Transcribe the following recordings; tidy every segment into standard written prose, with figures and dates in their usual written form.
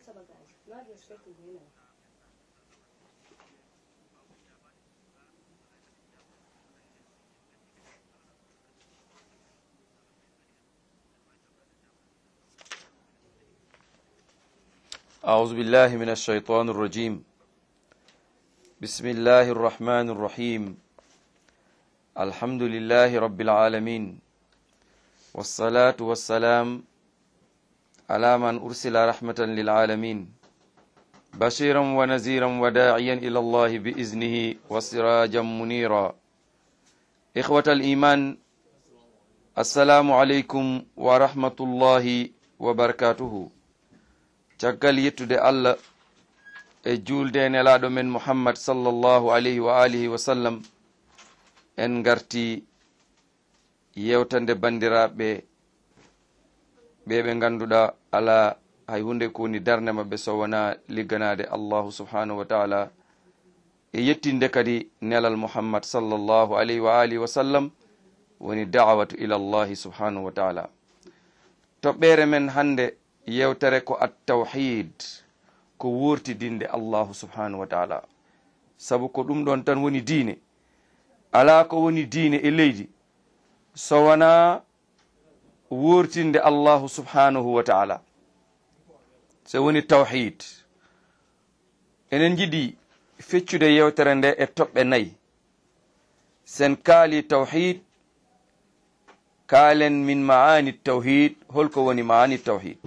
أعوذ بالله من الشيطان الرجيم بسم الله الرحمن الرحيم الحمد لله رب العالمين والصلاة والسلام على من أرسل رحمة للعالمين بشيرا ونذيرا وداعيا إلى الله بإذنه وسراجا منيرا إخوة الإيمان السلام عليكم ورحمة الله وبركاته caggal yettude Allah e julde nelaɗo men Muhammad sallallahu alayhi wa alihi wa sallam en garti yewtande bandiraɓe ɓe ganduɗa ala hay hunde ko woni darde mabɓe so wona ligganade Allahu subhanahu wa ta'ala e yettinde kadi nelal Muhammad sallallahu alayhi wa alihi wa sallam woni da'watu ila Allahi subhanahu wa ta'ala. toɓɓere men hande yewtere ko at-tawhid ko wurtidinde Allahu subhanahu wa ta'ala sabu ko ɗum ɗon tan woni diine ala ko woni diine e leydi so wona wurtinde Allahu subhanahu wa ta'ala so woni tawhid. enen jiɗi feccude yewtere nde e toɓɓe nayyi. sen kaali tawhid kaalen min maani tawhid holko woni maani tawhid,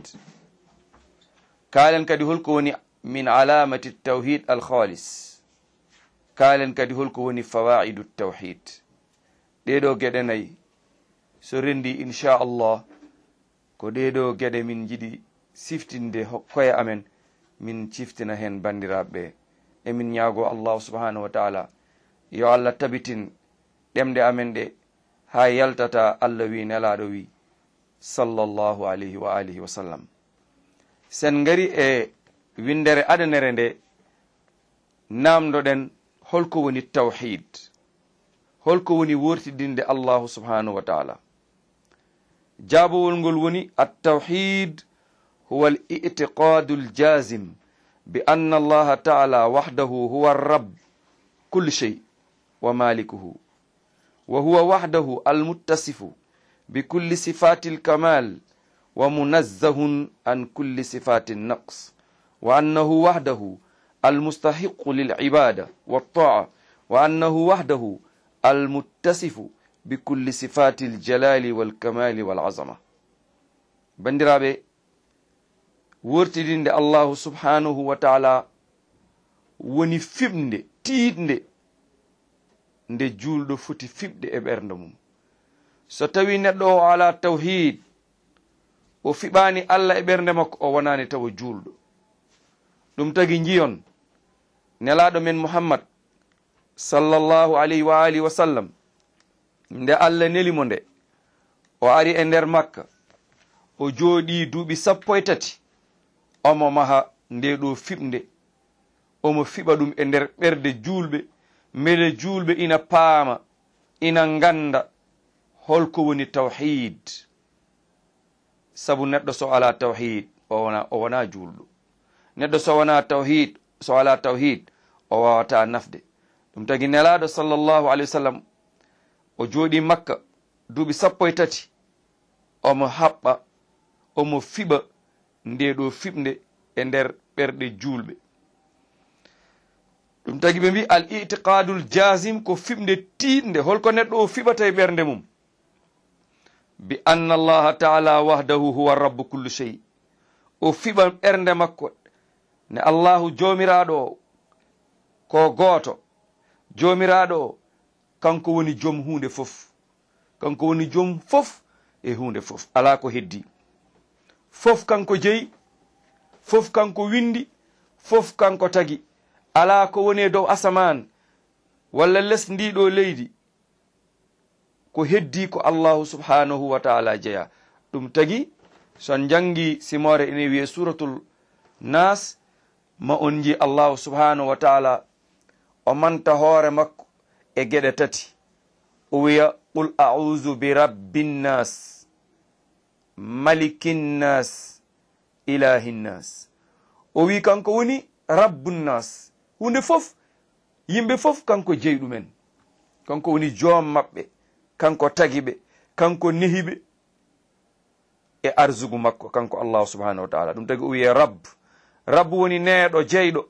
kaalen kadi holko woni min alamati tawhid alkhalis, kaalen kadi holko woni fawaidu tawhid. ɗeɗo geɗe nayyi so rendi inchallah ko ɗeɗo geɗe min jiɗi siftinde koye amen min ciftina hen bandiraɓe emin ñaago allahu subhanahu wa ta'ala yo Allah tabitin ɗemɗe amen ɗe ha yaltata Allah wi nelaɗo wi sallallahu alayhi wa alihi wa sallam. sen gari e windere adanere nde namdoɗen holko woni tawhid, holko woni wurtidinde Allahu subhanahu wa ta'ala. jabowol ngol woni at-tawhid huwa al-i'tiqadu al-jazim bi anna Allah ta'ala wahdahu huwa ar-rabb kulli shay wa malikuhu وهو وحده المتصف بكل صفات الكمال ومنزه عن كل صفات النقص وأنه وحده المستحق للعبادة والطاعة وأنه وحده المتصف بكل صفات الجلال والكمال والعظمة. بندرابي ورتدين الله سبحانه وتعالى ونفمد تيدند nde julɗo foti fiɓde e ɓernde mum. so tawi neɗɗo o ala tawhid o fiɓani Allah e ɓernde makko o wonani tawa julɗo. ɗum tagi jiyon nelaɗo men Muhammad sallallahu alayhi wa alihi wa sallam nde Allah nelimo nde o ari e nder Makka o jooɗi duuɓi 13 omo maha nde ɗo fiɓde omo fiɓa ɗum e nder ɓerde julɓe mbele julɓe ina paama ina ganda holko woni tawhid. sabu neɗɗo so ala tawhid o wona julɗo. neɗɗo so wona tawhid so ala tawhid o wawata nafde. ɗum tagi nelaɗo sallllahu alayhi wa sallam o jooɗi Makka duuɓi 13 omo haɓɓa omo fiɓa nde ɗo fiɓde e nder ɓerɗe julɓe. ɗum tagi ɓe mbi al itiqadul jazim ko fiɓde tiiɗnde holko neɗɗo o fiɓata e ɓernde mum bi anna allaha taala wahdahu huwa rabbu kullu shay. o fiɓa ɓernde makko ne allahu jomiraɗo o ko gooto. jomiraɗo o kanko woni joom hunde fof, kanko woni joom fof e hunde fof, ala ko heddi. fof kanko jeeyi, fof kanko windi, fof kanko tagi. ala ko woni dow asaman walla les ndiɗo leydi ko heddi ko Allahu subhanahu wa ta'ala jeya. ɗum tagi son jangi simore ene wiye suratul nas ma on ji Allahu subhanahu wa ta'ala o manta hoore makko e geɗe tati. o wiya qul a'udhu bi rabbin nas malikin nas ilahin nas. o wi kanko woni rabbunnas, hunde fof yimɓe fof kanko jeyi ɗumen, kanko woni joom maɓɓe, kanko tagi ɓe, kanko nehiɓe e arsugu makko, kanko allahu subhanahu wa taala. ɗum tagi o wiye rabb woni neeɗo jeyɗo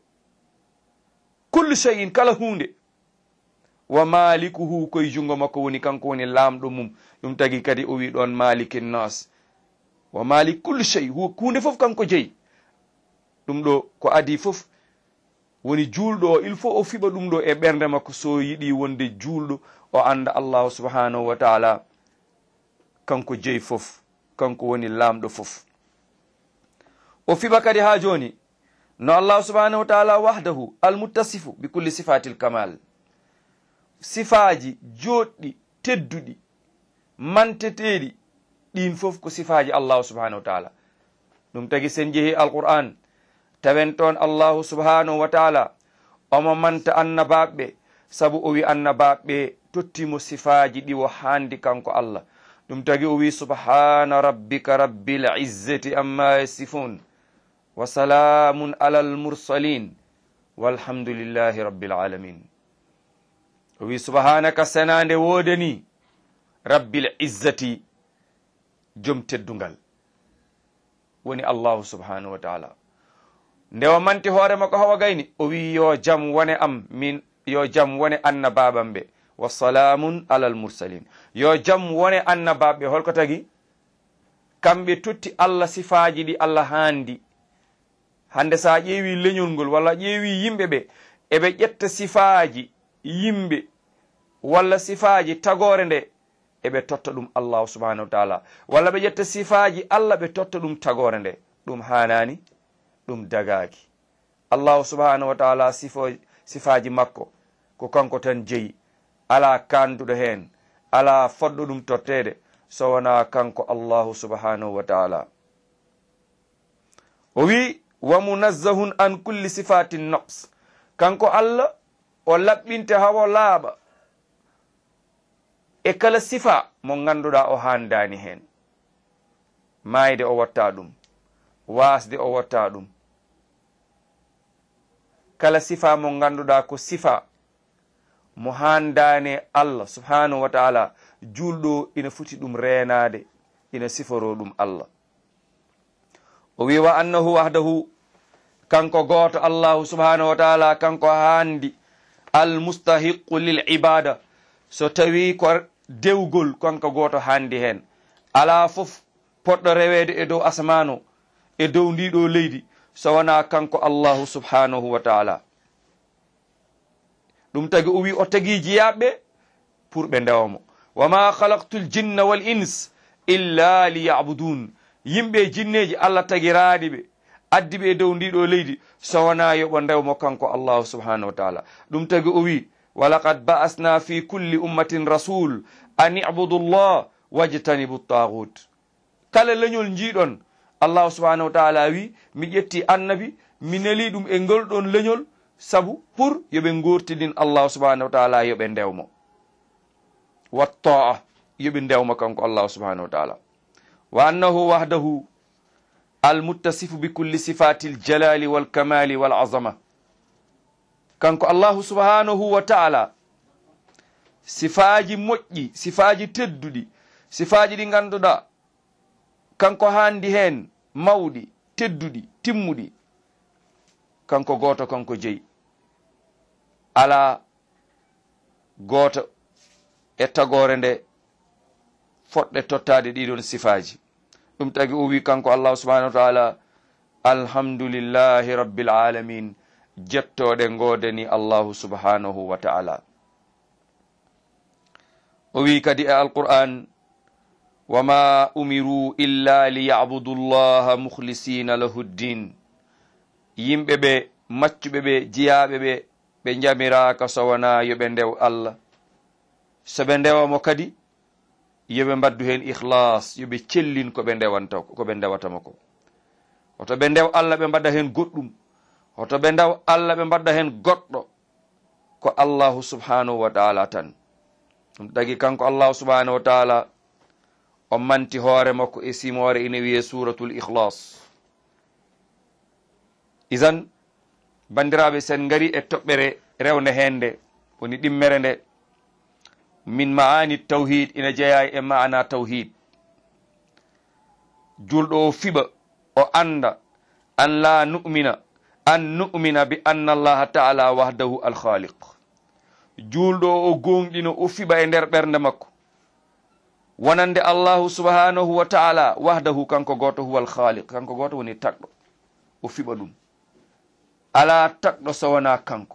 kullu shay'in, kala hunde. wa malikuhu, koye jungo makko woni, kanko woni laamɗo mum. ɗum tagi kadi o wi ɗon malikin nas, wa malik kullu shay, hunde fof kanko jeyi. ɗum ɗo ko adi fof woni julɗo o il faut o fiɓa ɗum ɗo e ɓernde makko, so yiɗi wonde julɗo o anda allahu subhanahu wa taala kanko jeyi fof, kanko woni laamɗo fof. o fiɓa kadi ha joni no allahu subhanahu wa taala wahdahu almuttasifu bi kulli sifatil kamal, sifaji joɗɗi tedduɗi manteteɗi, ɗin fof ko sifaji allahu subhanahu wa taala. ɗum tagi sen jeehi alquran tawen toon allahu subhanahu wa taala omo manta annabaɓe, sabu o wi annabaɓe tottimo sifaji ɗi o handi kanko allah. ɗum tagi o wi subhana rabbika rabbil izzati amma yasifun wa salamun alal mursalin walhamdulillahi rabbil alamin. o wi subhanaka senande wodani rabbil izzati, joom teddungal woni allahu subhanahu wa taala. nde o manti hoore makko hawa gayni o wi yo jam wone am min, yo jam wone annababam ɓe, wa salamun alal mursalin, yo jam wone annabaɓe. holko tagi kamɓe totti allah sifaji ɗi allah handi. hande sa ƴeewi leñol ngol walla ƴeewi yimɓe ɓe eɓe ƴetta sifaji yimɓe walla sifaji tagore nde eɓe totta ɗum allahu subhanahu wa taala, walla ɓe ƴetta sifaji allah ɓe totta ɗum tagore nde. ɗum hanani, ɗum dagaki. allahu subhanahu wa taala sifaji makko ko kanko tan jeyi, ala kanduɗo hen, ala fodɗo ɗum tottede so wona kanko allahu subhanahu wa taala. o wi wa munazzahun an kulli sifatin naqs, kanko allah o laɓɓinte hawo laaɓa e kala sifa mo ganduɗa o handani hen. mayde o watta ɗum, wasde o watta ɗum, kala sifa mo ganduɗa ko sifa mo handane allah subhanahu wa taala, julɗo ina foti ɗum renade, ina siforo ɗum allah. o wi wa annahu wahdahu, kanko goto allahu subhanahu wa taala kanko handi almustahiqu lil ibada. so tawi ko dewgol kanko goto handi hen, ala fof poɗɗo rewede e dow asmano e dow ndiɗo leydi so wona kanko allahu subhanahu wa taala. ɗum tagi o wi o tagi jiyaɓe pour ɓe ndewamo. wama halaktu l jinna wal ins illa liyabudun, yimɓe jinneji allah tagiraɗi ɓe addi ɓe dow ndiɗo leydi so wona yoɓo ndewmo kanko allahu subhanahu wa taala. ɗum tagi o wi walaqad ba'asna fi kulli ummatin rasul an ibudu llah wajtanibu tagut. kala leñol jiiɗon allahu subhanahu wa taala wi mi ƴetti annabi mi neli ɗum e ngol ɗon leñol sabu pour yoɓe gortidin allahu subhanahu wa taala, yoɓe ndewmo. watta'a, yoɓe ndewmo kanko allahu subhanahu wa taala. wa annahu wahdahu almuttasifu bi kulli sifati ljalali walkamali walazama, kanko allahu subhanahu wa taala sifaji moƴƴi, sifaji tedduɗi, sifaji ɗi ganduɗa kanko handi hen mawɗi tedduɗi timmuɗi, kanko goto kanko jeyi, ala goto e tagore nde foɗɗe tottade ɗiɗon sifaji. ɗum tagi o wi kanko allahu subhanahu wa taala alhamdulillahi rabbil alamin, jettoɗe godeni allahu subhanahu wa taala. o wi kadi e alquran wama umiru illa liyabudu llaha mukhlisina lahu ddin, yimɓe ɓe maccuɓe ɓe jiyaɓe ɓe ɓe jamiraka so wona yoɓe ndew allah. so ɓe ndewamo kadi yoɓe mbaddu hen ihlas, yoɓe cellin koɓe ndewatama ko. hoto ɓe ndew allah ɓe mbadda hen goɗɗum, hoto ɓe ndew allah ɓe mbadda hen goɗɗo, ko allahu subhanahu wa taala tan. ɗum tagi kanko allahu subhanahu wa taala o manti hoore makko e simore ina wiye suratul ihlas. isan bandiraɓe sen gari e toɓɓere rewde hende woni ɗimmere nde min maani tawhid ina jeeya e maana tawhid. julɗo o fiɓa o anda an la nu'mina an nu'mina bi anna allaha taala wahdahu alkhaliq. julɗo o gonɗino o fiɓa e nder ɓernde makko wonande allahu subhanahu wa taala wahdahu kanko goto huwa alkhaliq, kanko goto woni tagɗo. o fiɓa ɗum ala tagɗo so wona kanko,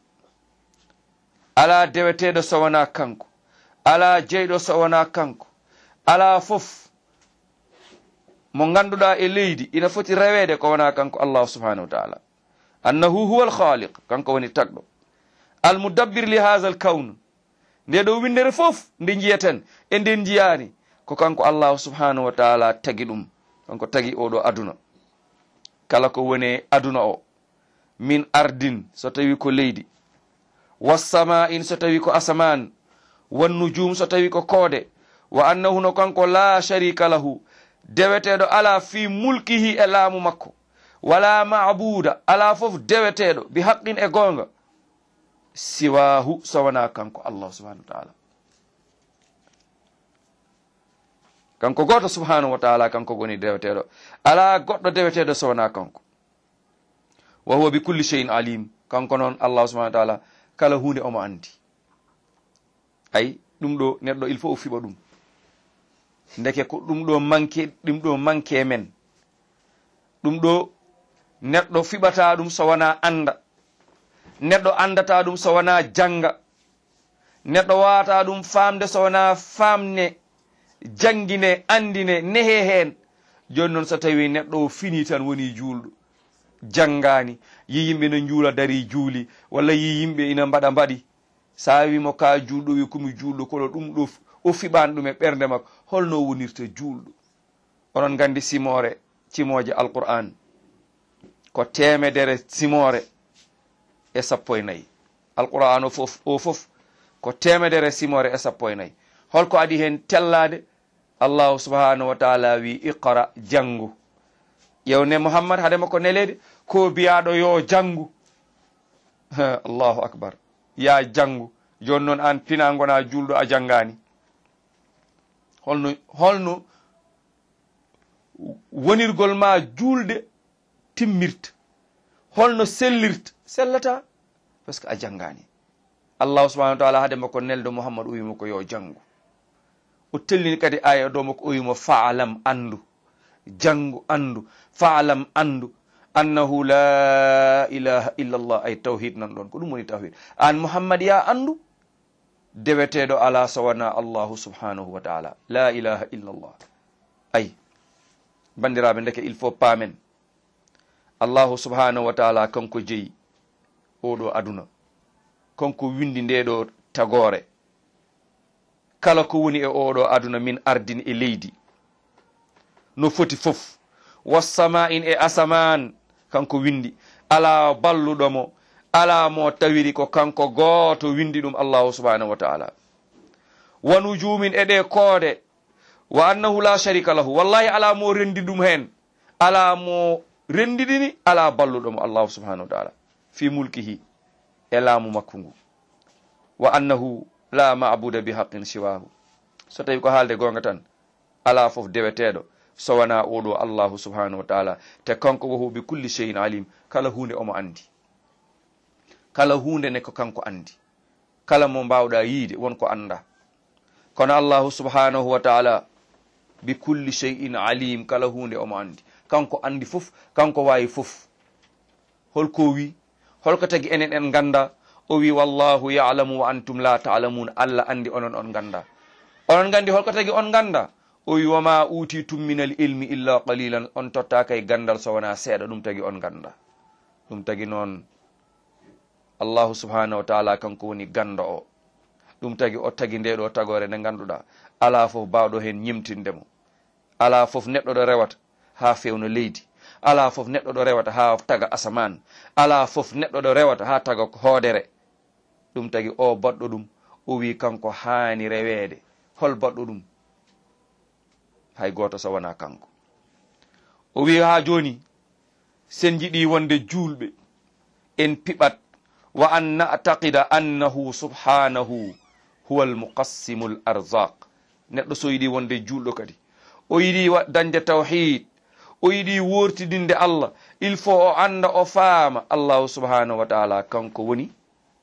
ala deweteɗo so wona kanko, ala jeyɗo so wona kanko, ala fof mo ganduɗa e leydi ina foti rewede ko wona kanko allahu subhanahu wa taala. annahu huwa alkhaliq, kanko woni tagɗo. almudabbir li haha al kawn, nde ɗo windere fof nde jiyeten e nden jiyani ko kanko allahu subhanahu wa taala tagi ɗum, kanko tagi oɗo aduna. kala ko woni aduna o min ardin so tawi ko leydi, wassama'in so tawi ko asaman, wan nujum so tawi ko koode, wa annahu no kanko la sharika lahu, deweteɗo ala fi mulkihi e laamu makko, wala mabuda ala fof deweteɗo bi haqqin e gonga siwahu so wona kanko allah subhanahu wa taala. kanko goto subhanahu wa taala kanko goni deweteɗo, ala goɗɗo deweteɗo so wona kanko. wa huwa bi kulli shay'in alim, kanko noon allah subhanahu wa taala kala hunde omo andi. ay ɗum ɗo neɗɗo il faut o fiɓa ɗum, ndeke ko ɗum ɗo manque men. ɗum ɗo neɗɗo fiɓata ɗum so wona anda, neɗɗo andata ɗum so wona janga, neɗɗo wata ɗum famde so wona famne jangine andine nehe hen. joni noon so tawi neɗɗo o fini tan woni julɗo, jangani, yi yimɓe no juula dari juuli, walla yi yimɓe ina mbaɗa mbaɗi, sa wimo ka julɗo wi komi julɗo, kono ɗum ɗo o fiɓani ɗum e ɓernde makko, holno wonirta julɗo. onon gandi simore cimoje alquran ko 100 simore e 14. alquran o fof ko 100 simore e 14. holko adi hen tellade? allahu subhanahu wa taala wi iqra, jangu. ƴewne muhammad haadema ko nelede ko biyaɗo yo jangu. allahu akbar, ya jangu. joni noon an pina gona julɗo a jangani, holno wonirgol ma julde timmirta, holno sellirta? sellata par ce que a jangani. allahu subhanahu wa taala haadema ko neldo muhammad o wimo ko yo jangu. o tellini kadi aya dow makko o wimo faalam, andu, jangu andu, faalam andu annahu la ilaha illa allah. ay tawhid nan ɗon ko ɗum woni tawhid. an muhammad ya andu deweteɗo ala so wona allahu subhanahu wa taala, la ilaha illa allah. ay bandiraɓe, ndeke il faut paamen allahu subhanahu wa taala kanko jeeyi oɗo aduna, kanko windi ndeɗo tagore. kala ko woni e oɗo aduna min ardin e leydi no foti fof, wassama'in e asaman kanko windi, ala balluɗomo, ala mo tawiri ko kanko goto windi ɗum allahu subhanahu wa taala. wa nujumin e ɗe koode, wa annahu la sharika lahu, wallahi ala mo rendi ɗum hen, ala mo rendiɗini, ala balluɗomo allahu subhanahu wa taala fi mulkihi e laamu makko ngu. wa annahu la mabuda bi haqqin siwahu, so tawi ko haalde gonga tan ala fof deweteɗo so wona oɗo allahu subhanahu wa taala. te kanko wo bi kulli shay'in alim, kala hunde omo andi, kala hunde ne ko kanko andi, kala mo mbawɗa yiide wonko anda. kono allahu subhanahu wa taala bi kulli shay'in alim, kala hunde omo andi, kanko andi fof, kanko wawi fof. holko wi, holko tagi enen en ganda? o wi wallahu ya'lamu wa antum la ta'lamun, allah andi onon on ganda. onon gandi holko tagi on ganda? o wi wama utitum min al ilmi illa qalilan, on totta kay gandal so wona seeɗa, ɗum tagi on ganda. ɗum tagi noon allahu subhanahu wa taala kanko woni ganda o. ɗum tagi o tagi ndeɗo tagore nde ganduɗa ala fof bawɗo hen ñimtindemo, ala fof neɗɗo ɗo rewata ha fewno leydi, ala fof neɗɗo ɗo rewata ha taga asaman, ala fof neɗɗo ɗo rewata ha taga hoodere. ɗum tagi o baɗɗo ɗum o wi kanko haani rewede. hol baɗɗo ɗum? hay goto so wona kanko. o wi ha joni sen jiɗi wonde julɓe en piɓat wa an na'taqida annahu subhanahu huwa almuqassimu l arzaq. neɗɗo so yiɗi wonde julɗo kadi o yiɗi dañde tawhid o yiɗi wortidinde Allah il faut o anda o faama allahu subhanahu wa taala kanko woni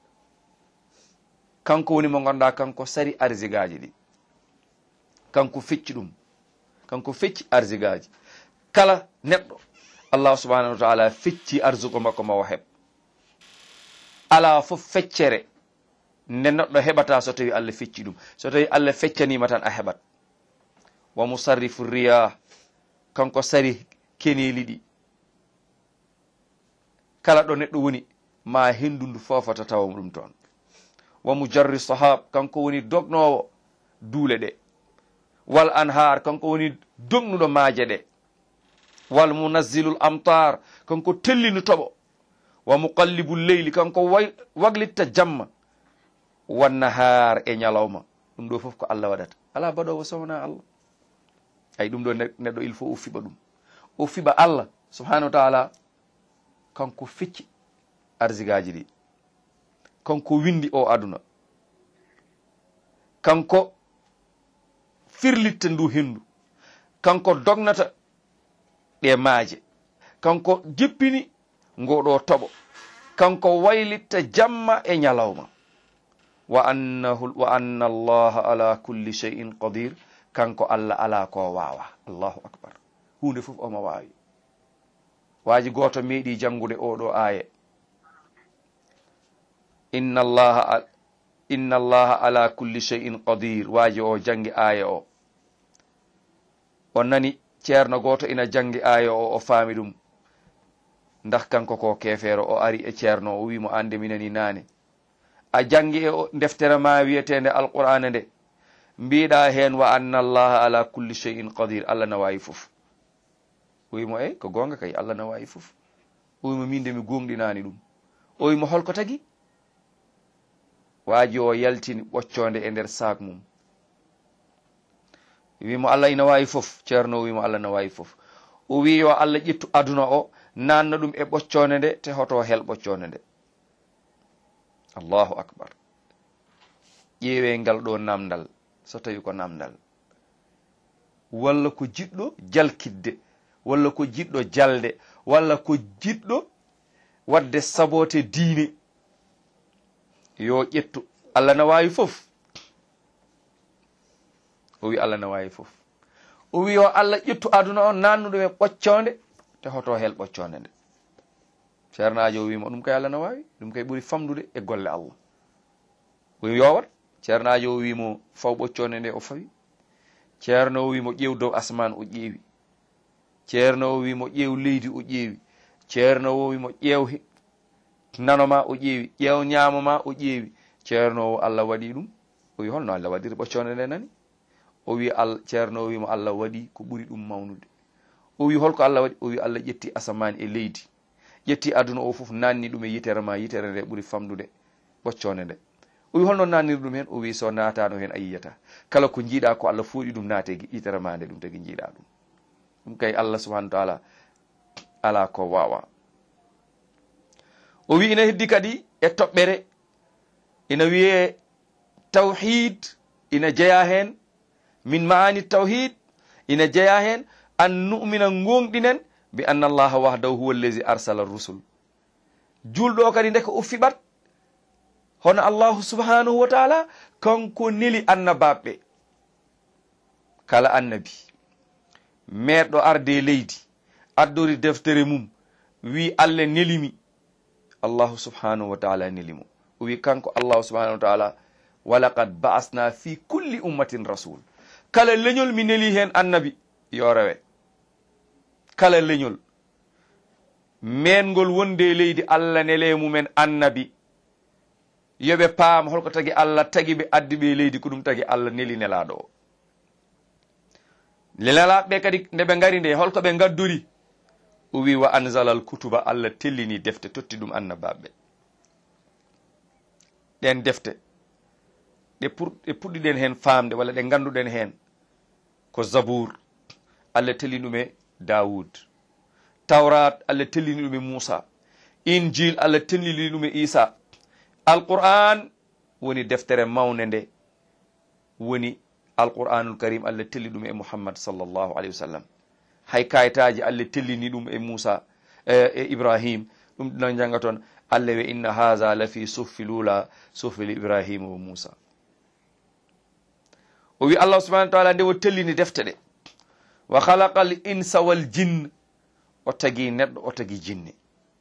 mo ganduɗa kanko sari arsigaji ɗi, kanko fecci ɗum, kanko fecci arsigaji. kala neɗɗo allahu subhanahu wa taala fecci arsugo makko ma o heɓ. ala fof feccere nde neɗɗo heɓata so tawi Allah fecci ɗum. so tawi Allah feccanima tan a heɓat. wa musarrifu riyah, kanko sari keneli ɗi. kala ɗo neɗɗo woni ma hendundu fofata tawa ɗum toon. wa mujarri sahab, kanko woni dognowo duule ɗe. wal anhar, kanko woni dognuɗo maaje ɗe. wal munazzilul amtar, kanko tellinu toɓo. wa muqallibul leyli, kanko waglitta jamma. wan nahar, e ñalawma. ɗum ɗo fof ko Allah waɗata, ala baɗowo sowna Allah. ay ɗum ɗo neɗɗo il faut o fiɓa ɗum, o fiɓa Allah subhanahu wa taala kanko fecci arsigaji ɗi, kanko windi o aduna, kanko firlitta ndu hendu, kanko dognata ɗe maaje, kanko jeppini ngoɗo toɓo, kanko waylitta jamma e ñalawma. wa anna allaha ala kulli shay'in qadir, kanko Allah ala ko wawa. allahu akbar. hunde fof omo wawi. waji goto meeɗi jangude oɗo aye inna allaha ala kulli shay'in qadir. waji o jangi aya o nani ceerno goto ina jangi aya o faami ɗum. ndax kanko ko kefeero o ari e ceerno o wimo ande minani nane a jangi e deftere ma wiyetende alqur'ana nde mbiɗa hen wa anna allaha ala kulli shay'in qadir, Allah na wawi fof. o wimo ko gonga kay Allah na wawi fof. o wimo min de mi gonɗinani ɗum. o wimo holko tagui? waji o yaltini ɓoccode e nder sac mum. wimo Allah ina wawi fof. ceerno o wimo Allah na wawi fof. o wi yo Allah ƴettu aduna o nanna ɗum e ɓoccode nde te hoto hel ɓoccode nde. allahu akbar. ƴeewe ngal ɗo namdal, so tawi ko namdal walla ko jiɗɗo jalkidde, walla ko jiɗɗo jalde, walla ko jiɗɗo wadde sabote diine, yo ƴettu Allah na wawi fof. o wi Allah na wawi fof. o wi yo Allah ƴettu aduna o nannuɗum e ɓoccode te hoto hel ɓoccode nde. ceernajo o wimo ɗum kay Allah na wawi, ɗum kay ɓuuri famdude e golle Allah. o yowat. ceernajo o wimo faw ɓoccode nde o fawi. ceerno o wimo ƴeew dow asman o ƴeewi. ceerno o wimo ƴeew leydi o ƴeewi. ceerno o wimo ƴeew nanoma o ƴeewi. ƴeew ñamoma o ƴeewi. ceerno o Allah waɗi ɗum. o wi holno Allah waɗiri ɓoccode nde nani? o wi ceerno o wimo Allah waɗi ko ɓuuri ɗum mawnude. o wi holko Allah waɗi? o wi Allah ƴetti asamani e leydi, ƴetti aduna o fof, nanni ɗum e yitere ma. yitere nde ɓuuri famdude ɓoccode nde. o wi holno nanniri ɗum hen? o wi so natano hen a yiyata. kala ko jiiɗa ko Allah fooɗi ɗum naate yitere ma nde, ɗum tagi jiiɗa ɗum. ɗum kay Allah subhanahu wa taala ala ko wawa. o wi ina heddi kadi e toɓɓere ina wiye tawhid ina jeeya hen min maani tawhid ina jeeya hen an nu'mina gonɗinen bi anna allaha wahdahu huwa allazi arsala rusul. julɗo kadi ndeka o fiɓat hono allahu subhanahu wa taala kanko neli annabaɓe. kala annabi meɗɗo arde leydi addori deftere mum wi Allah nelimi, allahu subhanahu wa taala nelimo. o wi kanko allahu subhanahu wa taala walaqad ba'asna fi kulli ummatin rasul. kala leñol mi neli hen annabi yo rewe. kala leñol mengol wonde leydi Allah nele mumen annabi yoɓe paam holko tagi Allah tagi ɓe addi ɓe leydi ko ɗum tagi Allah neli nelaɗo o. nelaɓe kadi nde ɓe ngari nde holko ɓe gaddori? o wi wa anzalal kutuba, Allah tellini defte totti ɗum annabaɓe. ɗen defte ɗe puɗɗiɗen hen famde walla ɗe ganduɗen hen ko zabour, Allah telli ɗum e Daoud, tawrat Allah tellini ɗum e Musa, injil Allah tellini ɗum e Isa, alquran woni deftere mawne nde woni alquranul karim Allah telli ɗum e Muhammad sallllahu alayhi wa sallam. hay kayitaji Allah tellini ɗum e Musa e Ibrahim, ɗum ɗino janga toon Allah wi inna haha lafi suhfi lula suhfi Ibrahima wa Musa. o wi Allah subhanahu wa taala nde o tellini defte ɗe, wa khalaqa al insa wal jinn, o tagi neɗɗo o tagi jinne,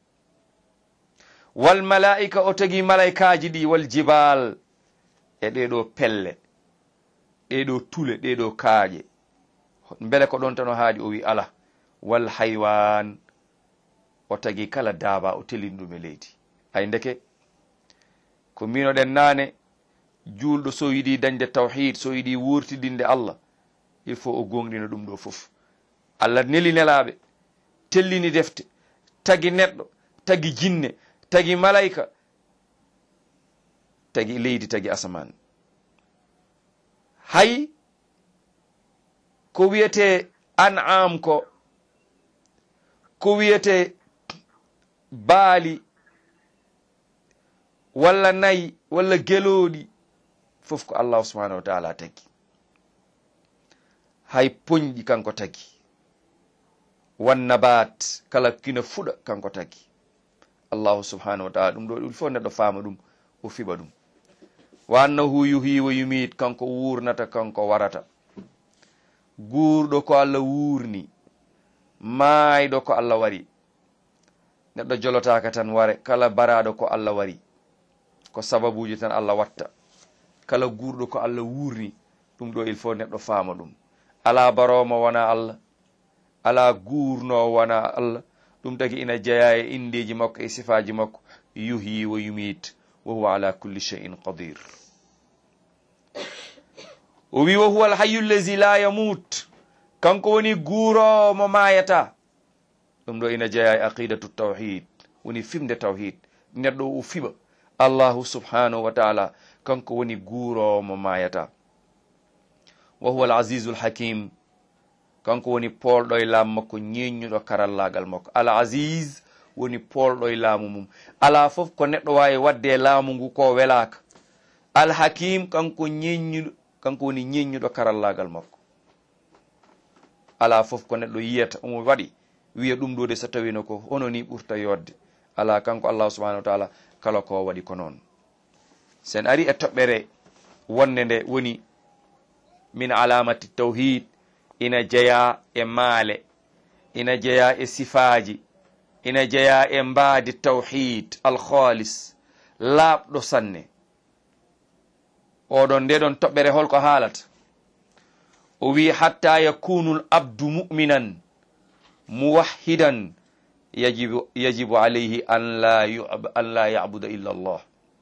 wal malaika o tagi malaikaji ɗi, wal jibal e ɗeɗo pelle, ɗeɗo tule, ɗeɗo kaaƴe, beele ko ɗon tan o haaɗi. o wi ala, wal haywan o tagi kala daaba o tellini ɗum e leydi. ay ndeke ko mbinoɗen naane, julɗo so yiɗi dañde tawhid, so yiɗi wurtidinde Allah, il faut o gonɗina ɗum ɗo fof. Allah neli nelaɓe, tellini defte, tagi neɗɗo, tagi jinne, tagi malaika, tagi leydi, tagi asaman. hay ko wiyete an'am ko wiyete baali walla nayi walla geloɗi, fof ko Allah subhanahu wa taala tagi. hay poñƴi kanko tagi, wannabat kala kina fuɗa kanko tagi. Allahu subhanahu wa taala, ɗum ɗo ɗum fof neɗɗo faama ɗum, o fiɓa ɗum. wa annahu yuhyi wa yumit, kanko wurnata, kanko warata. guurɗo ko Allah wurni, maayɗo ko Allah wari. neɗɗo jolotaka tan ware, kala baraɗo ko Allah wari, ko sababuji tan Allah watta. kala guurɗo ko Allah wurni, ɗum ɗo il faut neɗɗo faama ɗum. ala baromo wona Allah, ala guurno wona Allah. ɗum tagi ina jeeya e indeji makko e sifaji makko, yuhyi wa yumit wa huwa ala kulli shay'in qadir. o wi wa huwa alhayyu allazi la yamut, kanko woni guuromo mayata. ɗum ɗo ina jeeya e aqidatu tawhid, woni fimde tawhid. neɗɗo o fiɓa Allahu subhanahu wa taala, kanko woni guuromo mayata. wa huwa alazizu alhakim, kanko woni polɗo e laamu makko, ñeññuɗo karallagal makko. al aziz woni polɗo e laamu mum, ala fof ko neɗɗo wawi wadde e laamu ngu ko welaka. al hakim, kanko woni ñeññuɗo karallagal makko. ala fof ko neɗɗo yiyata omo waɗi wiya ɗum ɗo de so tawino ko hono ni ɓurta yodde. ala, kanko Allah subhanahu wa taala kala ko waɗi ko noon. sen ari e toɓɓere wonde nde woni min alamati tawhid, ina jeeya e maale, ina jeeya e sifaji, ina jeeya e mbaadi tawhid alkhalis, laaɓɗo sanne. oɗon nde ɗon toɓɓere holko haalata? o wi hatta yakunu l abdu mu'minan muwahhidan yajibu alayhi an la yabuda illa Allah.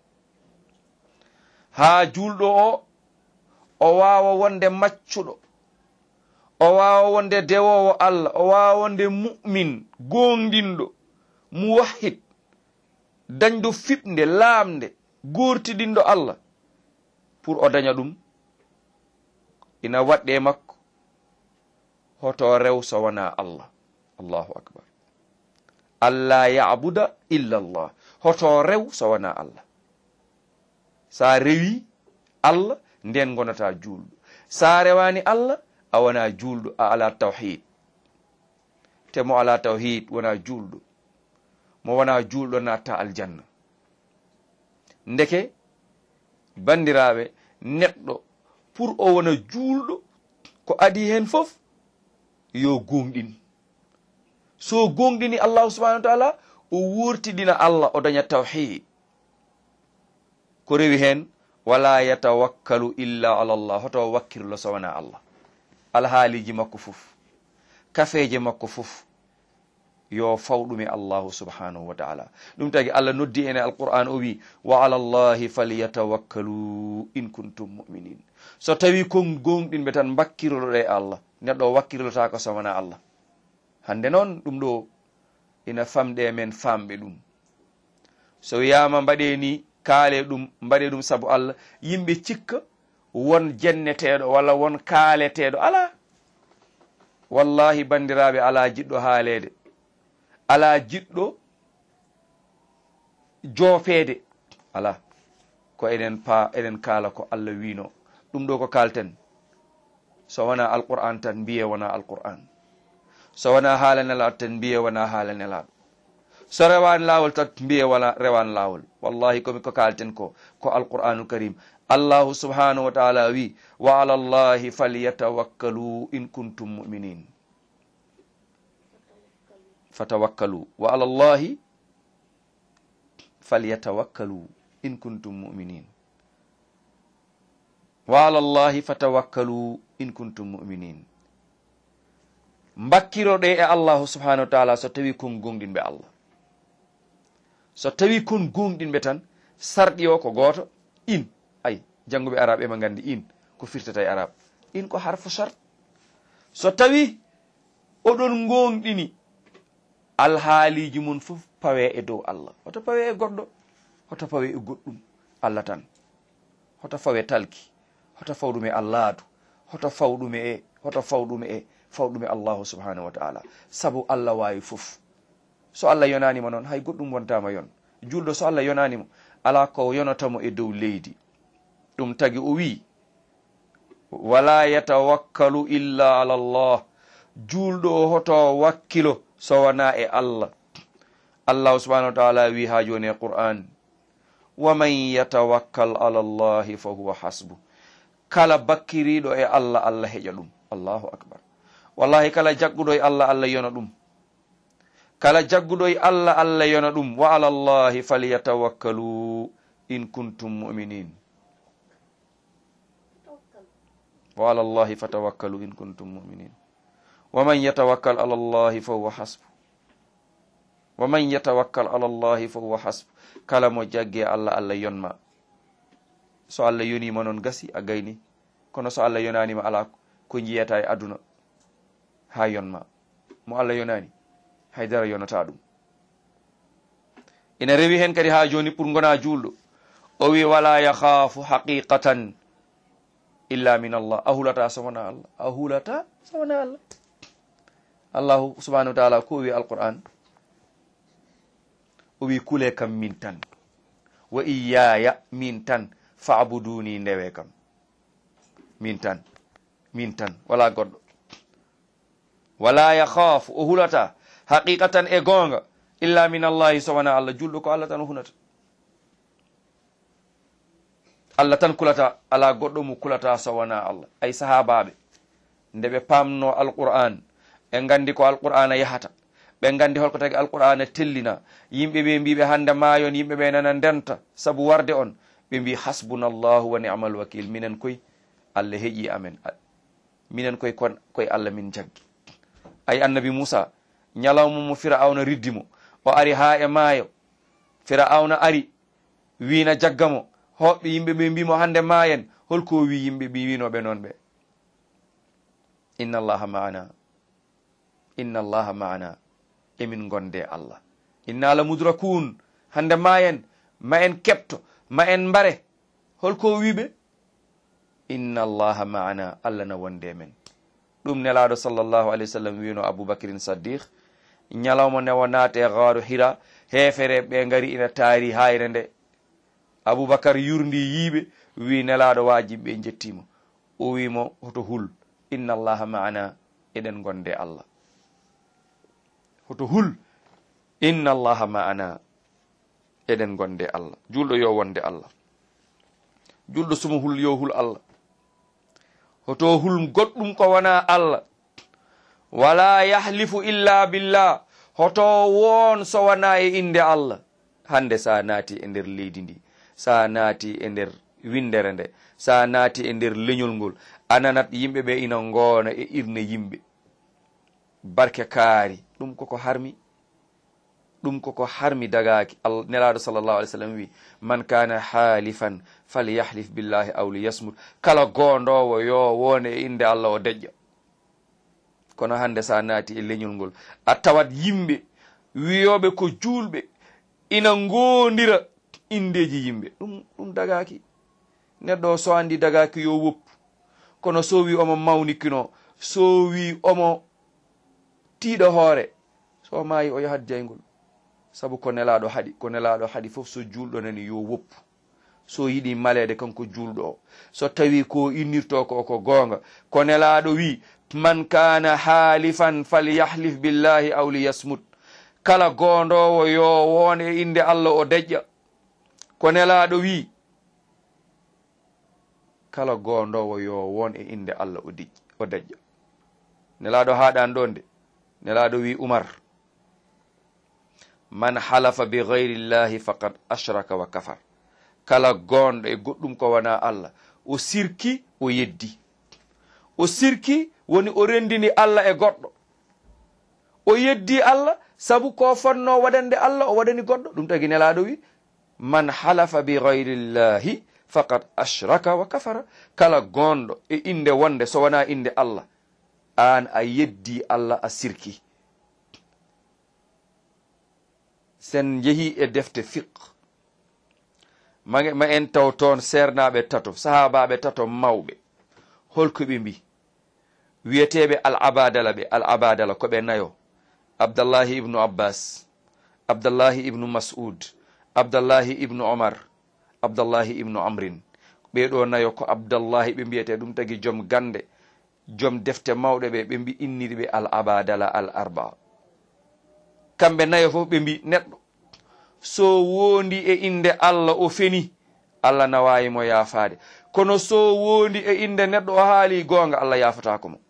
ha julɗo o wawa wonde maccuɗo, o wawa wonde dewowo Allah, o wawa wonde mu'min gonɗinɗo, muwahhid, dañɗo fiɓde laamde, gortidinɗo Allah. pour o daña ɗum, ina waɗɗe makko hoto rew so wona Allah. Allahu akbar. alla yabuda illa Allah, hoto rew so wona Allah. sa rewi Allah, nden gonata julɗo. sa rewani Allah, a wona julɗo, a ala tawhid. te mo ala tawhid wona julɗo. mo wona julɗo natta aljanna. ndeke bandiraɓe, neɗɗo pour o wona julɗo, ko adi hen fof yo gonɗin. so gonɗini Allahu subhanahu wa taala, o wurtidina Allah, o daña tawhid. ko rewi hen wala yatawakkalu illa ala Allah, hoto wakkirlo so wona Allah. alhaaliji makko fof, kafeje makko fof yo fawɗum e Allahu subhanahu wa taala. ɗum tagi Allah noddi ene alquran, o wi wa ala llahi falyatawakkalu in kuntum muminin. so tawi kon gonɗinɓe tan bakkirloɗe e Allah, neɗɗo wakkirlotako so wona Allah. hande noon ɗum ɗo ina famɗe men famɓe ɗum. so wiyama mbaɗe ni, kaale ɗum, mbaɗe ɗum saabu Allah, yimɓe cikka won jenneteɗo walla won kaaleteɗo. ala, wallahi bandiraɓe, ala jiɗɗo haalede. ala jiɗɗo joofeede ala ko eɗen kaala ko Allah wino ɗum ɗo ko kalten so wona alquran tan mbiye wona alquran so wona haala nelaɗo tan mbiye wona haala nelaɗo so rewani lawol tan mbiye wala rewani lawol wallahi komi ko kalten ko alqur'anul karim allahu subhanahu wa ta'ala wi wa ala allahi falyatawakkalu in kuntum mu'minin fatawakkalu wa ala allahi falyatawakkalu in kuntum mu'minin wa ala allahi fatawakkalu in kuntum mu'minin mbakkiroɗe e allahu subhanahu wa ta'ala so tawi kon gonɗinɓe allah so tawi kon gonɗinɓe tan sarɗi o ko goto in ay jannguɓe arabe ema gandi in ko firtata e arabe in ko harfu shart so tawi oɗon gonɗini alhaaliji mun fof pawe e dow allah hoto pawe e goɗɗo hoto pawe e goɗɗum allah tan hoto fawe talki hoto fawɗume allahdu hoto fawɗume allahu subhanahu wa ta'ala sabu allah wawi fof so allah yonanimo noon hay goɗɗum wontama yon julɗo so allah yonanimo ala ko yonatamo e dow leydi ɗum tagi o wi wala yatawakkalu illa ala allah julɗo hoto wakkilo so wona e allah allahu subhanahu wa ta'ala wi ha joni e qur'an wa man yatawakkal ala allahi fa huwa hasbu kala bakkiriɗo e allah allah heƴa ɗum allahu akbar wallahi kala jagguɗo e allah allah yona ɗum kala jagguɗo e allah allah yona ɗum wa ala allahi falyatawakkalu in kuntum mu'minin wa ala allahi fatawakkalu in kuntum mu'minin wa man yatawakkal ala allahi fa huwa hasbu wa man yatawakkal ala allahi fa huwa hasbu kala mo jagge allah allah yonma so allah yonima noon gasi a gayni kono so allah yonanima ala ko jiyata e aduna ha yonma mo allah yonani haydara yonata ɗum ina rewi hen kadi ha joni pour gona julɗo o wi wala yakhafu haqiqatan illa min allah a hulata so wona allah a hulata so wona allah allahu subhanahu wa ta'ala ko wi alquran o wi kule kam min tan wa iyaya min tan fa'buduni ndewe kam min tan wala goɗɗo wala yakhafu o hulata haqiqatan e gonga illa min allahi so wona allah julɗo ko allah tan o hunata allah tan kulata ala goɗɗo mo kulata so wona allah ay sahabaɓe nde ɓe pamno alqur'an ɓe gandi ko alqur'ana yahata ɓe gandi holko tagi alqur'ana tellina yimɓe ɓe mbiɓe hande mayon yimɓe ɓe nana ndenta saabu warde on ɓe mbi hasbunallahu wa ni'mal wakil minen koy allah heeƴi amen minen koye allah min jaggi ay annabi moussa ñalawma mo fir'auna riddimo o ari ha e maayo fir'auna ari wina jaggamo hoɓɓe yimɓe ɓe mbimo hande mayen holko wi yimɓe ɓe winoɓe noon ɓe inna allaha ma'ana emin gonde allah inna la mudrakun hande mayen ma en kepto ma en mbare holko wiɓe inna allaha ma'ana allah na wonde men ɗum nelaɗo sallllahu alayhi wa sallam wino aboubacrin saddiq ñalawma newo naate gaaru hira hefere ɓe gari ina taari hayre nde aboubacar yurdi yiiɓe wi nelaɗo wajiɓe jettimo o wimo hoto hul inna allaha ma'ana eɗen gonde allah hoto hul inna allaha ma'ana eɗen gonde allah julɗo yo wonde allah julɗo sumo hul yo hul allah hoto hul goɗɗum ko wona allah wala yahlifu illa billah hoto won so wona e inde allah hande sa naati e nder leydi ndi sa naati e nder windere nde sa naati e nder leñol ngol ananat yimɓe ɓe ina ngoona e irne yimɓe barke kaari ɗum koko harmi dagaki nelaɗo sallllahu alih w sallam wi man kana halifan falyahlif billahi aw liyasmut kala gondowo yo wone e inde allah o deƴƴa kono hande sa naati e leñol ngol a tawat yimɓe wiyoɓe ko julɓe ina gondira indeji yimɓe ɗum dagaki neɗɗo so andi dagaki yo woppu kono so wi omo mawnikino so wi omo tiiɗo hoore so maayi o yahat jaygol, sabu ko nelaɗo haɗi, ko nelaɗo haɗi fof so julɗo nani yo woppu. So yiɗi malede kanko julɗo o, so tawi ko innirto ko gonga, ko nelaɗo wi man kana halifan falyahlif billahi aw liyasmut, kala gondowo yo won e inde Allah o deƴƴa. Ko nelaɗo wi kala gondowo yo won e inde Allah o deƴƴa. Nelaɗo haɗan ɗon de, nelaɗo wi Umar, man halafa bi ghayri llahi faqad ashraka wa kafar, kala gonɗo e goɗɗum ko wona Allah o sirki o yeddi. O sirki woni o rendini Allah e goɗɗo, o yeddi Allah sabu ko fonno waɗande Allah o waɗani goɗɗo. ɗum tagi nelaɗo wi man halafa bi ghayri llahi faqad ashraka wa kafara, kala gonɗo e inde wonde so wona inde Allah, an a yeddi Allah, a sirki. sen jeehi e defte fiqh ma en taw toon sernaɓe tato, sahabaɓe tato mawɓe, holko ɓe mbi? wiyeteɓe al abadala ko ɓe nayo: Abdallahi ibnu Abbas, Abdallahi ibnu Mas'ud, Abdallahi ibnu Omar, Abdallahi ibnu Amrin. ɓeɗo nayo ko Abdallahi ɓe mbiyete. ɗum tagi joom gande, joom defte mawɗe ɓe mbi inniriɓe al abadala al arba. kamɓe nayo fof ɓe mbi neɗɗo so wondi e inde Allah o feni, Allah nawayimo yaafade, kono so wondi e inde neɗɗo o haali gonga, Allah yafatako mo.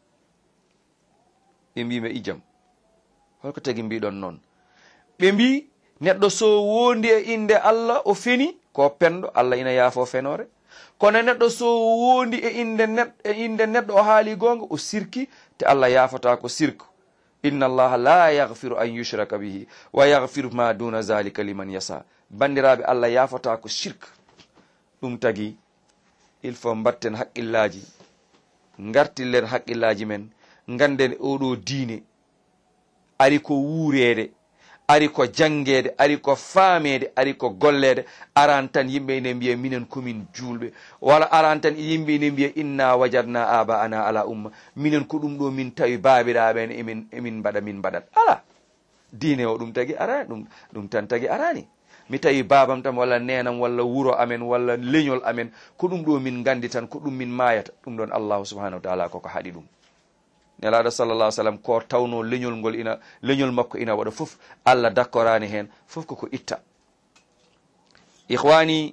ɓe mbima ijam, holko tagi mbiɗon noon? ɓe mbi neɗɗo so wondi e inde Allah o feni ko penɗo, Allah ina yaafo fenore. kono neɗɗo so wondi e inde neɗɗo o haali gonga, o sirki, te Allah yafata ko sirku. inna allaha la yaghfiru an yushraka bihi wa yaghfiru ma duna zalika liman yasa. bandiraɓe, Allah yafata ko shirk. ɗum tagi il faut mbatten haqqillaji, gartillen haqqillaji men, ganden oɗo diine ari ko wuurede, ari ko jangede, ari ko faamede, ari ko gollede. aran tan yimɓe ine mbiya minen komin julɓe, walla aran tan yimɓe ine mbiya inna wajadna aba ana ala umma, minen ko ɗum ɗo min tawi babiraɓen emin mbaɗa min mbaɗat. ala diine o ɗum tagi arani, ɗum tan tagi arani. mi tawi babam tan walla nenam walla wuro amen walla leñol amen, ko ɗum ɗo min gandi tan, ko ɗum min mayata. ɗum ɗon allahu subhanahu wa taala koko haɗi ɗum. nelaɗo sallallah sallam ko tawno leñol ngol leñol makko ina waɗa fof, Allah dakkorani hen fof koko itta. ihwani,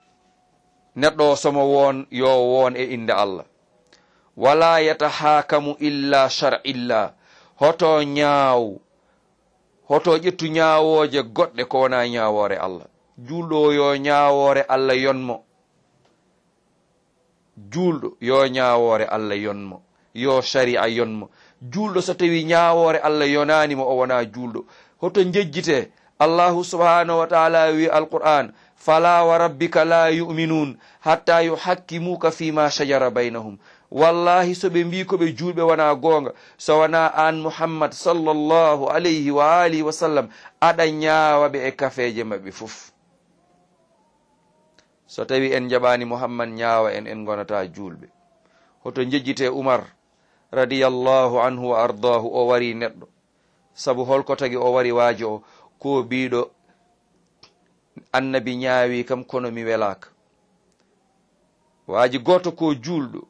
neɗɗo somo won yo won e inde Allah, wala yatahakamu illa shar'illah. hoto ñaaw, hoto ƴettu ñaawoje goɗɗe ko wona ñaawore Allah. julɗo yo ñaawore Allah yonmo, julɗo yo ñaawore Allah yonmo, yo sharia yonmo. julɗo so tawi ñaawore Allah yonanimo, o wona julɗo. hoto jejjite allahu subhanahu wa taala wi alquran: fala wa rabbika la yu'minun hatta yuhakkimuka fima shajara baynahum. wallahi so ɓe mbi ko ɓe julɓe wona gonga, so wona an Muhammad sallallahu alayhi wa alihi wa sallam aɗa ñaawaɓe e kafeje mabɓe fof. so tawi en jaɓani Muhammad ñaawa en gonata julɓe. hoto jejjite Umar radiyallahu anhu wa ardahu, o wari neɗɗo, sabu holko tagi o wari waaji o ko biɗo annabi ñaawi kam kono mi welaka. waaji goto ko julɗo,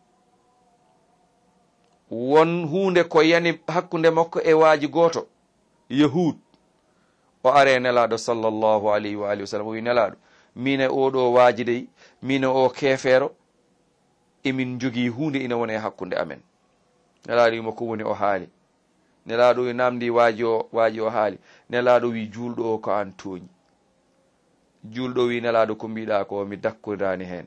won hunde ko yani hakkunde makko e waaji goto yahud. o are nelaɗo sallallahu alayhi wa alihi wa sallam, o wi nelaɗo, mine oɗo waaji dey, mine o kefeero, emin jogii hunde ina wona e hakkunde amen. nelaɗo wimo ko woni o haali. nelaɗo wi namdi waaji o haali. nelaɗo wi julɗo o ko an tooñi. julɗo wi nelaɗo ko mbiɗa ko mi dakkodani hen,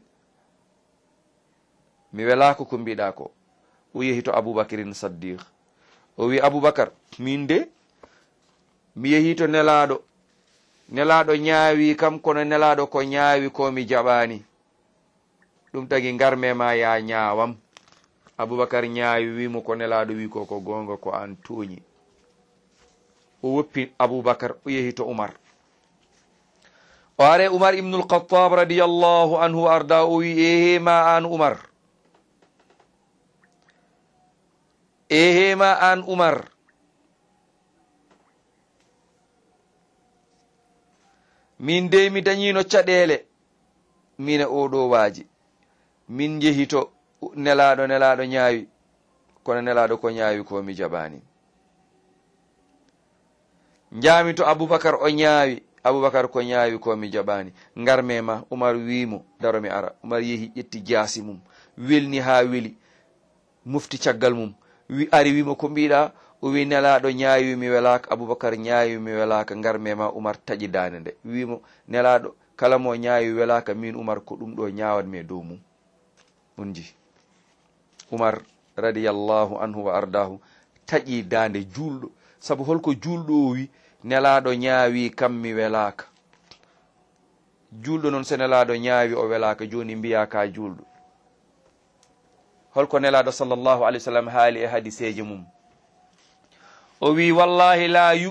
mi welako ko mbiɗa ko. o yehi to Aboubakirin Saddiq, o wi Aboubacar, min de mi yehi to nelaɗo ñaawi kam, kono nelaɗo ko ñaawi ko mi jaɓani. ɗum tagi garmema ya ñaawam. Aboubacar ñaawi wimo ko nelaɗo wi ko gonga, ko an tooñi. o woppi Aboubacar, o yehi to Umar. o are Umar ibnul Khattab radiyallahu anhu arda, o wi ehema an Umar, ehema an Umar, min de mi dañino caɗele mine oɗo waaji min jehi to nelaɗo ñaawi kono nelaɗo ko ñaawi ko mi jaɓani jaami to aboubacar o ñaawi aboubacar ko ñaawi ko mi jaɓani ngarmema oumar wimo daro mi ara oumar yeehi ƴetti jaasi mum welni ha weli mufti caggal mum ari wimo ko mbiɗa o wi nelaɗo ñaawi mi welaka aboubacar ñaawi mi welaka ngarmema oumar taƴi dande nde wimo nelaɗo kala mo ñaawi welaka min oumar ko ɗum ɗo ñawanmi dow mum on ji oumar radiyallahu anhu wa ardahu taƴi dande julɗo saabu holko julɗo o wi nelaɗo ñaawi kam mi welaka julɗo noon so nelaɗo ñaawi o welaka joni mbiya ka julɗo holko nelaɗo sallllahu alayhi wa sallam haali e hadiseji mum o wi wallahi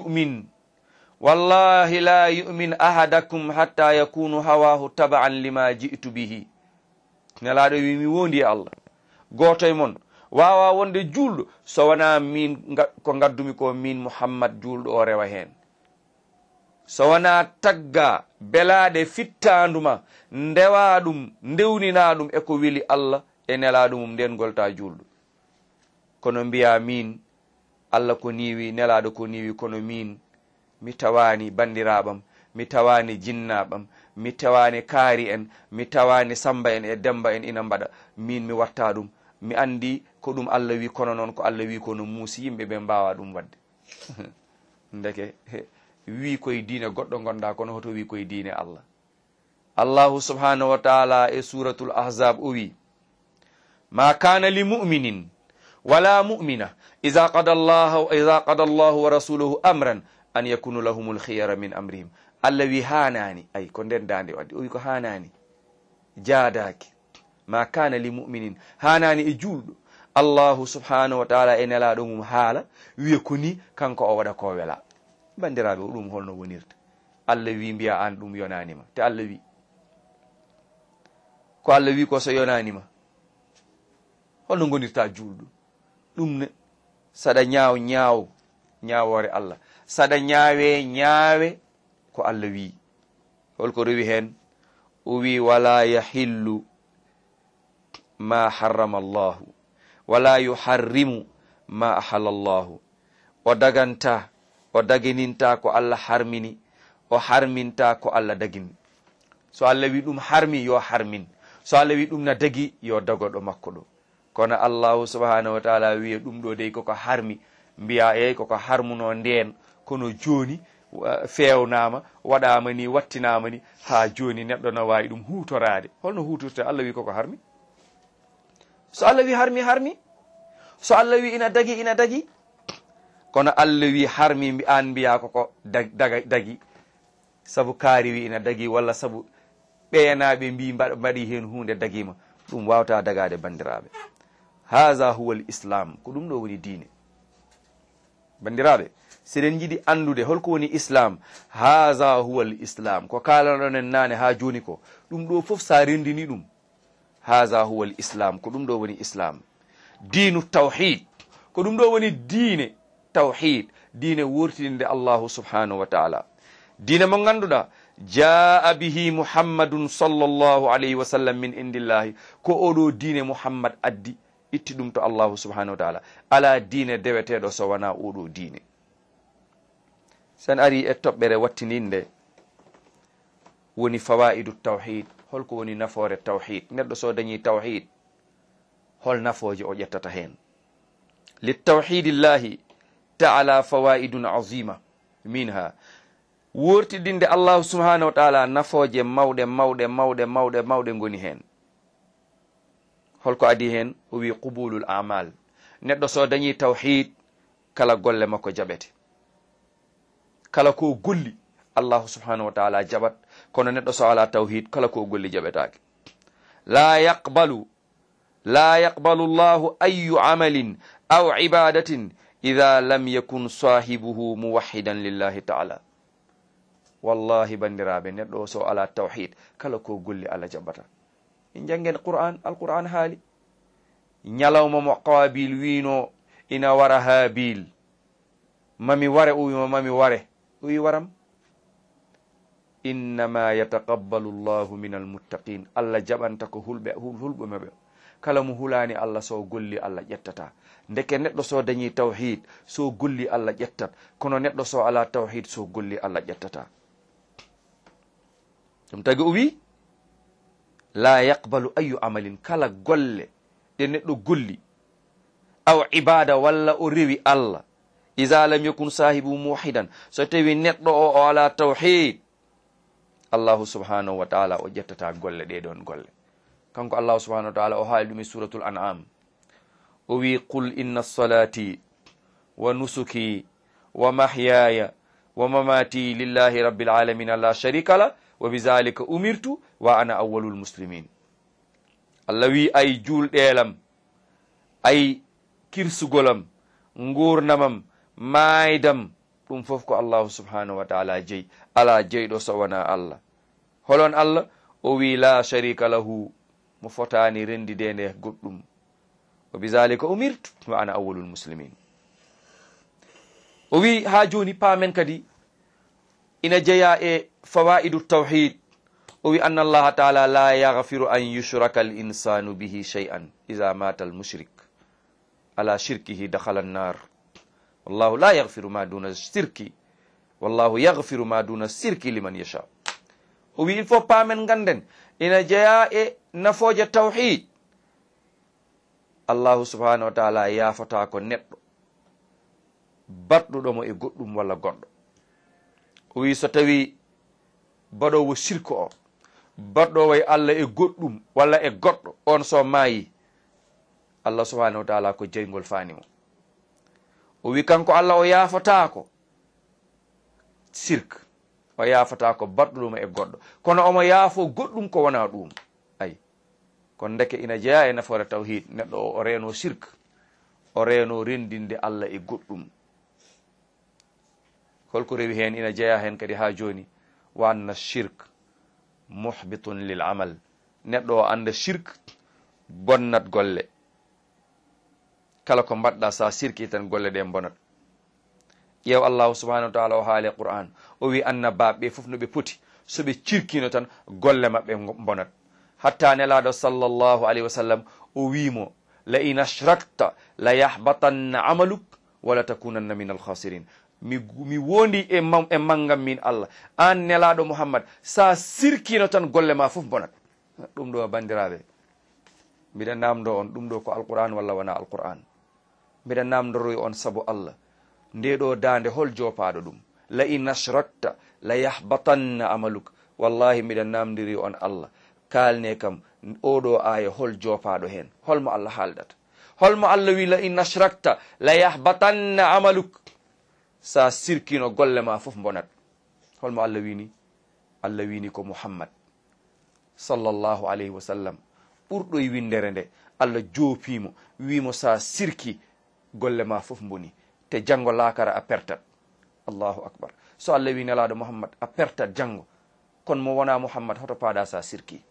la yumin ahadakum hatta yakunu hawahu taba'an lima ji'tu bihi nelaɗo wi mi wondi e allah goto e mon wawa wonde julɗo so wona min ko gaddumi ko min muhammad julɗo o rewa hen so wona tagga belaɗe fittanduma ndewa ɗum ndewnina ɗum eko weli allah e nelaɗo mum nden golta julɗo kono mbiya min allah ko niwi nelaɗo ko niwi kono min mi tawani bandiraɓam mi tawani jinnaɓam mi tawani kaari en mi tawani samba en e demba en ina mbaɗa min mi watta ɗum mi andi ko ɗum allah wi kono noon ko allah wi kono muusi yimɓe ɓe mbawa ɗum wadde ndeke wi koye diine goɗɗo gonɗa kono hoto wi koye diine allah allahu subhanahu wa taala e suratul ahzab o wi ma kana li muminin wala mumina ida qada allahu wa rasuluhu amran an yakunu lahumul khiyara min amrihim allah wi hanani ay ko nden dande wadde o wi ko hanani jaadaki ma kana li muminin hanani e julɗo allahu subhanahu wa taala e nelaɗo mum haala wiya ko ni kanko o waɗa ko wela bandiraɓe o ɗum holno wonirta allah wi mbiya an ɗum yonanima te allah wi ko allah wi ko so yonanima holno gonirta julɗo ɗum ne saɗa ñawore allah saɗa ñaawe ko allah wi holko rewi hen o wi wala yahillu ma harrama allahu wala yuharrimu ma ahala allahu o daganta o dagininta ko allah harmini o harminta ko allah dagini so allah wi ɗum harmi yo harmin so allah wi ɗum na dagi yo dagoɗo makko ɗo kono allahu subhanahu wa taala wiya ɗum ɗo dey koko harmi mbiya eyyi koko harmuno nden kono joni fewnama waɗama ni wattinama ni ha joni neɗɗo no wawi ɗum hutorade holno hutorte allah wi koko harmi so allah wi harmi so allah wi ina dagi kono allah wi harmi an mbiya koko dagi saabu kaari wi ina dagi walla saabu ɓeenaɓe mbi mbaɗi hen hunde dagima ɗum wawata dagade bandiraɓe haha huwa l islam ko ɗum ɗo woni diine bandiraɓe seɗen jiiɗi andude holko woni islam haha huwa l islam ko kalanoɗen nane ha joni ko ɗum ɗo foof sa rendini ɗum haha huwa l islam ko ɗum ɗo woni islam diinu tawhid ko ɗum ɗo woni diine tawhid diine wurtinde allahu subhanahu wa taala diine mo ganduɗa jaa bihi muhammadun sallllahu alayhi wa sallam min indillahi ko oɗo diine muhammad addi itti ɗum to allahu subhanahu wa taala ala diine deweteɗo so wona oɗo diine sen ari e toɓɓere wattininde woni fawaidu tawhid holko woni nafoore tawhid neɗɗo so dañi tawhid hol nafooje o ƴettata hen litawhidillahi taala fawaidun azima minha wurtidinde allahu subhanahu wa taala nafooje mawɗe goni hen holko adi hen o wi qubulul amal neɗɗo so dañi tawhid kala golle makko jaɓete kala ko golli allahu subhanahu wa taala jaɓat kono neɗɗo so ala tawhid kala ko golli jaɓetake la yaqbalu llahu ayu amalin aw ibadatin ida lam yakun sahibuhu muwahidan lillahi taala wallahi bandiraɓe neɗɗo so ala tawhid kala ko golli allah jaɓata en janggen alquran haali ñalawma mo qabil wino ina wara habil mami ware o wima mami ware o wi waram innama yataqabbalu llahu min almuttaqin. Allah jaɓanta ko hulɓe maɓe. kala mo hulani Allah so golli Allah ƴettata. ndeke neɗɗo so dañi tawhid so golli Allah ƴettat, kono neɗɗo so ala tawhid so golli Allah ƴettata. ɗum tagi o wi la yaqbalu ayu amalin, kala golle ɗe neɗɗo golli aw ibada walla o rewi Allah, iza lam yakun sahibu muwahidan, so tawi neɗɗo o ala tawhid, allahu subhanahu wa taala o ƴettata golle ɗe ɗon golle. kanko allahu subhanahu wa taala o haali ɗum e suratul an'am, o wi qul inna salati wa nusuki wa mahyaya wa mamati lillahi rabbil alamin la sharika la wa bizalika umirtu wa ana awwalul muslimin. Allah wi ay julɗelam, ay kirsugolam, gurnamam, maydam, ɗum fof ko allahu subhanahu wa taala jeyi, ala jeyɗo so wona Allah. holon Allah? o wi la sharika lahu, mo fotani rendide nde goɗɗum. wa bizalika umirtu wa ana awwalul muslimin. o wi ha joni paamen kadi ina jeeya e fawaidu tawhid. o wi anna allaha taala la yaghfiru an yushraka al insanu bihi shay'an iza mata al mushrik ala shirkihi dakhala an-nar wallahu la yaghfiru ma duna shirki wallahu yaghfiru ma duna shirki liman yasha. o wi il faut paamen ganden ina jeeya e nafoje tawhid. allahu subhanahu wa taala yafata ko neɗɗo batɗuɗomo e goɗɗum walla goɗɗo. o wi so tawi baɗowo shirku o baɗɗowo e Allah e goɗɗum walla e goɗɗo, on so maayi, Allah subhanahu wa taala ko jeygol fani mo. o wi kanko Allah o yafatako shirk, o yafatako baɗɗuɗomo e goɗɗo, kono omo yaafo goɗɗum ko wona ɗum. ayi kono ndeke ina jeeya e nafoore tawhid, neɗɗo o reno shirk, o reno rendinde Allah e goɗɗum. holko rewi hen? ina jeeya hen kadi ha joni wa anna shirk muhbitun lil amal, neɗɗo o anda shirk bonnat golle. kala ko mbaɗɗa sa shirki tan golle ɗe bonat. ƴeew allahu subhanahu wa taala o haali qur'an, o wi annabaɓe fof no ɓe poti soɓe cirkino tan golle maɓɓe bonat. hatta nelaɗo sallllahu alayhi wa sallam o wimo la in ashrakta la yahbatanna amaluk wala takunanna min alkhasirin. mi wondi e manngam min Allah, an nelaɗo Muhammad, sa sirkino tan golle ma fof bonat. ɗum ɗo bandiraɓe, mbiɗa namdo on ɗum ɗo ko alquran walla wona alquran? mbiɗa namdoroy on saabu Allah. nde ɗo dande hol jopaɗo ɗum? la in ashrakta la yahbatanna amaluk. wallahi mbiɗa namdiri on Allah, kalne kam oɗo aya hol jopaɗo hen, holmo Allah haaldata? holmo Allah wi la in ashrakta la yahbatanna amaluk? sa sirkino golle ma fof bonat. holmo Allah wini? Allah wini ko Muhammad sallllahu alayhi wa sallam ɓurɗo e windere nde. Allah joopimo wimo sa sirki golle ma fof boni, te janggo lakara a pertat. allahu akbar. so Allah wi nelaɗo Muhammad a pertat janggo, kono mo wona Muhammad hoto paɗa sa sirki?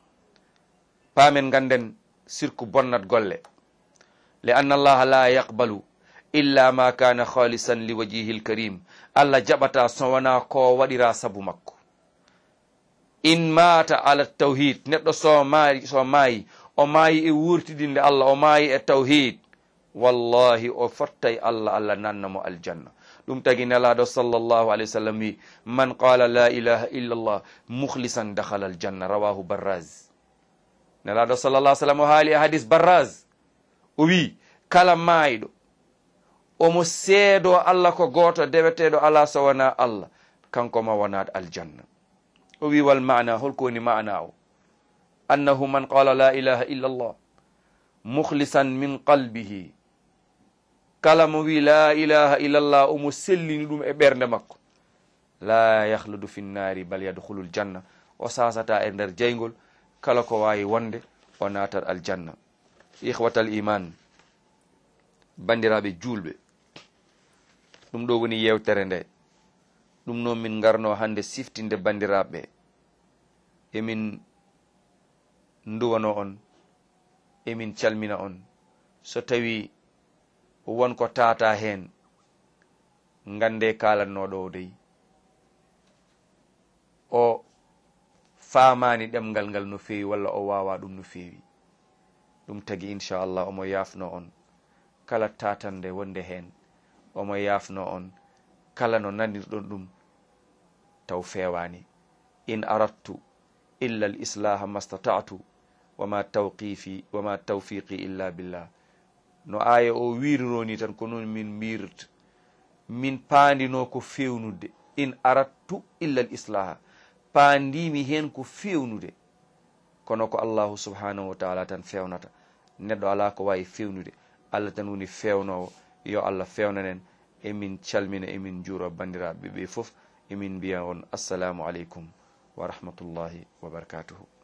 paamen ganden sirku bonnat golle. li anna allaha la yaqbalu illa ma kana khalisan li wajhihi lkarim. Allah jaɓata so wona ko waɗira sabu makko. in mata ala tawhid, neɗɗo so maayi o maayi e wurtidinde Allah, o maayi e tawhid, wallahi o fottay Allah, Allah nannamo aljanna. ɗum tagi nelaɗo sallllahu alayhi wa sallam wi man qala la ilaha illa allah mukhlisan dakhala aljanna, rawahu barraz. nelaɗo sallallah sallam o haali e hadis barraz, o wi kala maayiɗo omo seedo Allah ko goto deweteɗo ala so wona Allah, kanko ma wonat aljanna. o wi wal mana, holko woni mana o? annahu man qala la ilaha illa allah mukhlisan min qalbihi, kala mo wi la ilaha illa allah omo sellini ɗum e ɓernde makko, la yahludu fi nnari bal yadkhulul janna, o sasata e nder jeygol, kala ko wawi wonde o natat aljanna. ihwatal iman, bandiraɓe julɓe, ɗum ɗo woni yewtere nde. ɗum noon min garno hande siftinde bandiraɓe, emin nduwano on, emin calmina on. so tawi wonko tata hen, gande kalannoɗo o dey o famani ɗemgal ngal no fewi walla o wawa ɗum no fewi. ɗum tagi inchallah omo yafno on kala tatande wonde hen, omo yafno on kala no nanirɗon ɗum taw fewani. in aradtu illa al islaha mastata'tu wama tawfiqi illa billah. no aya o wirironi tan ko noon min mbirta, min paandino ko fewnude. in aradtu illa al islaha, paandimi hen ko fewnude, kono ko allahu subhanahu wa taala tan fewnata. neɗɗo ala ko wawi fewnude, allah tan woni fewnowo. yo allah fewnanen. emin calmina emin juuro bandiraɓe ɓe foof, emin mbiya on assalamu aleykum wa rahmatullahi wa barakatuhu.